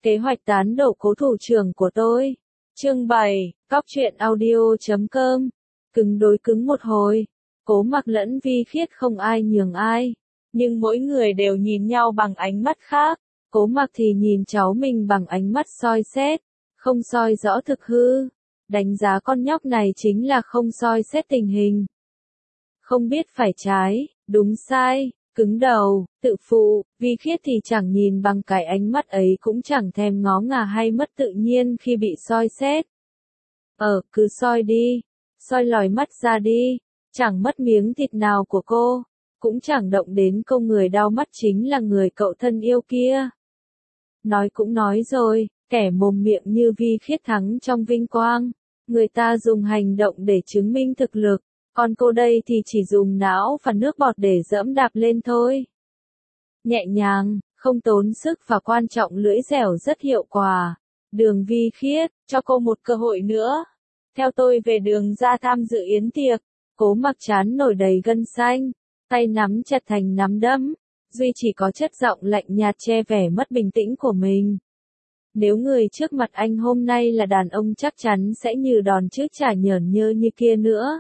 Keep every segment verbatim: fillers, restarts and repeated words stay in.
Kế hoạch tán đổ cố thủ trưởng của tôi. Chương bảy, cóc truyện audio chấm com. Cứng đối cứng một hồi. Cố Mặc lẫn Vi Khiết không ai nhường ai. Nhưng mỗi người đều nhìn nhau bằng ánh mắt khác. Cố Mặc thì nhìn cháu mình bằng ánh mắt soi xét. Không soi rõ thực hư. Đánh giá con nhóc này chính là không soi xét tình hình. Không biết phải trái, đúng sai, cứng đầu, tự phụ. Vi Khiết thì chẳng nhìn bằng cái ánh mắt ấy cũng chẳng thèm ngó ngà hay mất tự nhiên khi bị soi xét. Ờ, cứ soi đi, soi lòi mắt ra đi, chẳng mất miếng thịt nào của cô, cũng chẳng động đến câu người đau mắt chính là người cậu thân yêu kia. Nói cũng nói rồi, kẻ mồm miệng như Vi Khiết thắng trong vinh quang, người ta dùng hành động để chứng minh thực lực. Còn cô đây thì chỉ dùng não và nước bọt để dẫm đạp lên thôi. Nhẹ nhàng, không tốn sức và quan trọng lưỡi dẻo rất hiệu quả. Đường Vi Khiết, cho cô một cơ hội nữa. Theo tôi về đường ra tham dự yến tiệc. Cố Mặc chán nổi đầy gân xanh, tay nắm chặt thành nắm đấm. Duy chỉ có chất giọng lạnh nhạt che vẻ mất bình tĩnh của mình. Nếu người trước mặt anh hôm nay là đàn ông chắc chắn sẽ như đòn trước chả nhởn nhơ như kia nữa.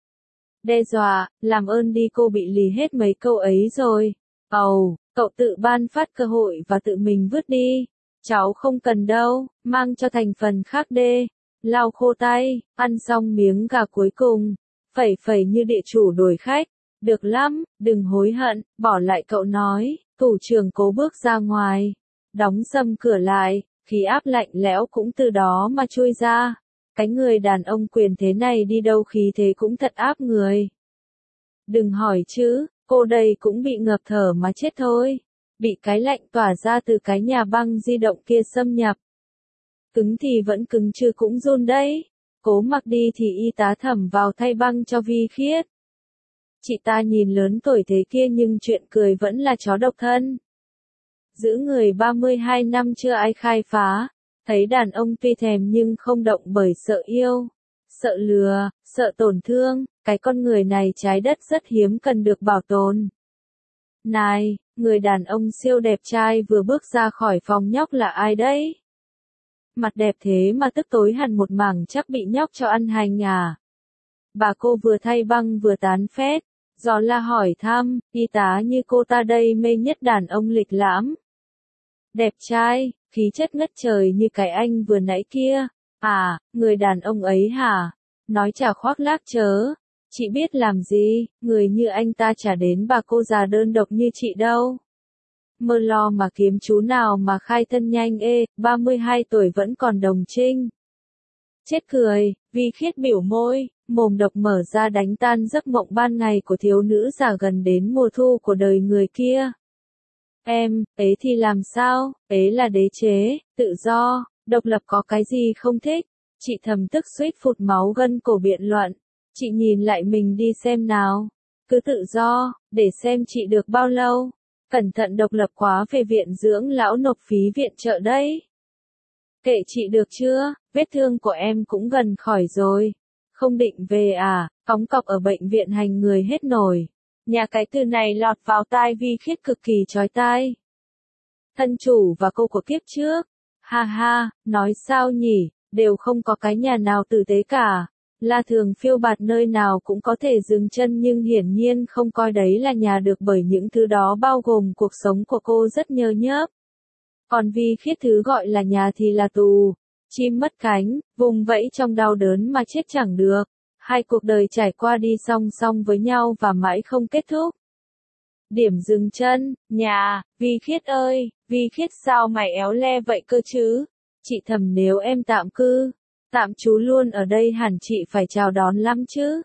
Đe dọa, làm ơn đi, cô bị lì hết mấy câu ấy rồi. Ầu, oh, cậu tự ban phát cơ hội và tự mình vứt đi. Cháu không cần đâu, mang cho thành phần khác đê. Lau khô tay, ăn xong miếng gà cuối cùng. Phẩy phẩy như địa chủ đuổi khách. Được lắm, đừng hối hận, bỏ lại cậu nói. Thủ trưởng Cố bước ra ngoài. Đóng sầm cửa lại, khí áp lạnh lẽo cũng từ đó mà trôi ra. Cái người đàn ông quyền thế này đi đâu khí thế cũng thật áp người. Đừng hỏi chứ, cô đây cũng bị ngợp thở mà chết thôi. Bị cái lạnh tỏa ra từ cái nhà băng di động kia xâm nhập. Cứng thì vẫn cứng chứ cũng run đấy. Cố Mặc đi thì y tá Thẩm vào thay băng cho Vi Khiết. Chị ta nhìn lớn tuổi thế kia nhưng chuyện cười vẫn là chó độc thân. Giữ người ba mươi hai năm chưa ai khai phá. Thấy đàn ông tuy thèm nhưng không động bởi sợ yêu, sợ lừa, sợ tổn thương, cái con người này trái đất rất hiếm cần được bảo tồn. Này, người đàn ông siêu đẹp trai vừa bước ra khỏi phòng nhóc là ai đấy? Mặt đẹp thế mà tức tối hẳn một mảng chắc bị nhóc cho ăn hành à? Bà cô vừa thay băng vừa tán phét, gió la hỏi thăm, y tá như cô ta đây mê nhất đàn ông lịch lãm. Đẹp trai, khí chất ngất trời như cái anh vừa nãy kia. À, người đàn ông ấy hả? Nói chả khoác lác chớ. Chị biết làm gì, người như anh ta chả đến bà cô già đơn độc như chị đâu. Mơ lo mà kiếm chú nào mà khai thân nhanh ê, ba mươi hai tuổi vẫn còn đồng trinh. Chết cười, Vi Khiết biểu môi, mồm độc mở ra đánh tan giấc mộng ban ngày của thiếu nữ già gần đến mùa thu của đời người kia. Em, ấy thì làm sao, ấy là đế chế, tự do, độc lập có cái gì không thích. Chị thầm tức suýt phụt máu gân cổ biện luận. Chị nhìn lại mình đi xem nào. Cứ tự do, để xem chị được bao lâu. Cẩn thận độc lập quá về viện dưỡng lão nộp phí viện trợ đấy. Kệ chị được chưa, vết thương của em cũng gần khỏi rồi. Không định về à, cóng cọc ở bệnh viện hành người hết nổi. Nhà cái từ này lọt vào tai Vi Khiết cực kỳ chói tai. Thân chủ và cô của kiếp trước. Ha ha, nói sao nhỉ, đều không có cái nhà nào tử tế cả. La Thường phiêu bạt nơi nào cũng có thể dừng chân nhưng hiển nhiên không coi đấy là nhà được bởi những thứ đó bao gồm cuộc sống của cô rất nhơ nhớp. Còn Vi Khiết thứ gọi là nhà thì là tù. Chim mất cánh, vùng vẫy trong đau đớn mà chết chẳng được. Hai cuộc đời trải qua đi song song với nhau và mãi không kết thúc. Điểm dừng chân, nhà, Vi Khiết ơi, Vi Khiết sao mày éo le vậy cơ chứ? Chị thầm nếu em tạm cư, tạm trú luôn ở đây hẳn chị phải chào đón lắm chứ.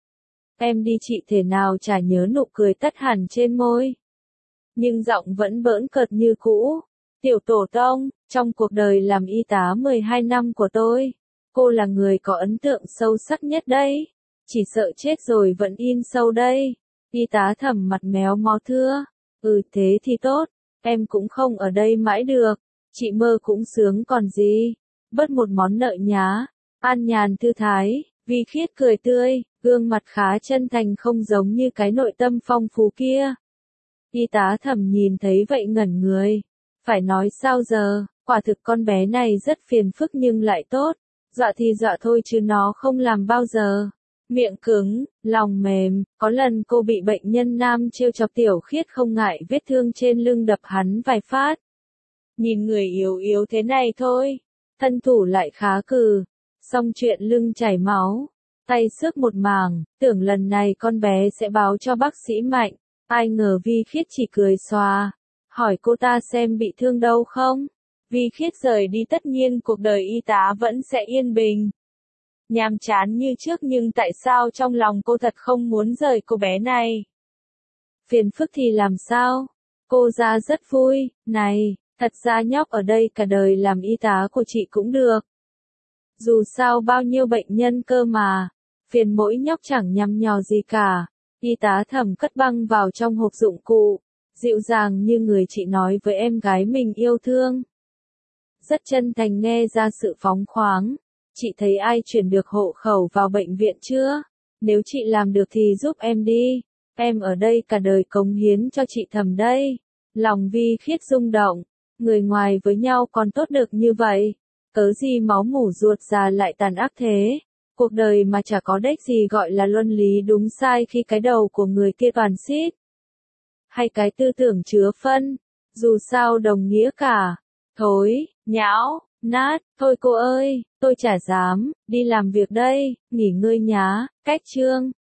Em đi chị thể nào chả nhớ nụ cười tắt hẳn trên môi. Nhưng giọng vẫn bỡn cợt như cũ. Tiểu tổ tông, trong cuộc đời làm y tá mười hai năm của tôi. Cô là người có ấn tượng sâu sắc nhất đấy. Chỉ sợ chết rồi vẫn in sâu đây. Y tá Thẩm mặt méo mó thưa. Ừ thế thì tốt. Em cũng không ở đây mãi được. Chị mơ cũng sướng còn gì. Bớt một món nợ nhá. An nhàn thư thái. Vi Khiết cười tươi. Gương mặt khá chân thành không giống như cái nội tâm phong phú kia. Y tá Thẩm nhìn thấy vậy ngẩn người. Phải nói sao giờ. Quả thực con bé này rất phiền phức nhưng lại tốt. Dọa thì dọa thôi chứ nó không làm bao giờ. Miệng cứng, lòng mềm, có lần cô bị bệnh nhân nam trêu chọc Tiểu Khiết không ngại vết thương trên lưng đập hắn vài phát. Nhìn người yếu yếu thế này thôi, thân thủ lại khá cừ, xong chuyện lưng chảy máu, tay xước một mảng, tưởng lần này con bé sẽ báo cho bác sĩ Mạnh, ai ngờ Vi Khiết chỉ cười xòa, hỏi cô ta xem bị thương đâu không. Vi Khiết rời đi tất nhiên cuộc đời y tá vẫn sẽ yên bình. Nhàm chán như trước nhưng tại sao trong lòng cô thật không muốn rời cô bé này. Phiền phức thì làm sao? Cô ra rất vui, này, thật ra nhóc ở đây cả đời làm y tá của chị cũng được. Dù sao bao nhiêu bệnh nhân cơ mà, phiền mỗi nhóc chẳng nhằm nhò gì cả. Y tá Thẩm cất băng vào trong hộp dụng cụ, dịu dàng như người chị nói với em gái mình yêu thương. Rất chân thành nghe ra sự phóng khoáng. Chị thấy ai chuyển được hộ khẩu vào bệnh viện chưa? Nếu chị làm được thì giúp em đi. Em ở đây cả đời cống hiến cho chị Thẩm đây. Lòng Vi Khiết rung động. Người ngoài với nhau còn tốt được như vậy. Cớ gì máu mủ ruột già lại tàn ác thế? Cuộc đời mà chả có đếch gì gọi là luân lý đúng sai khi cái đầu của người kia toàn xít. Hay cái tư tưởng chứa phân. Dù sao đồng nghĩa cả. Thối, nhão, nát, thôi cô ơi, tôi chả dám, đi làm việc đây, nghỉ ngơi nhá, cách chương.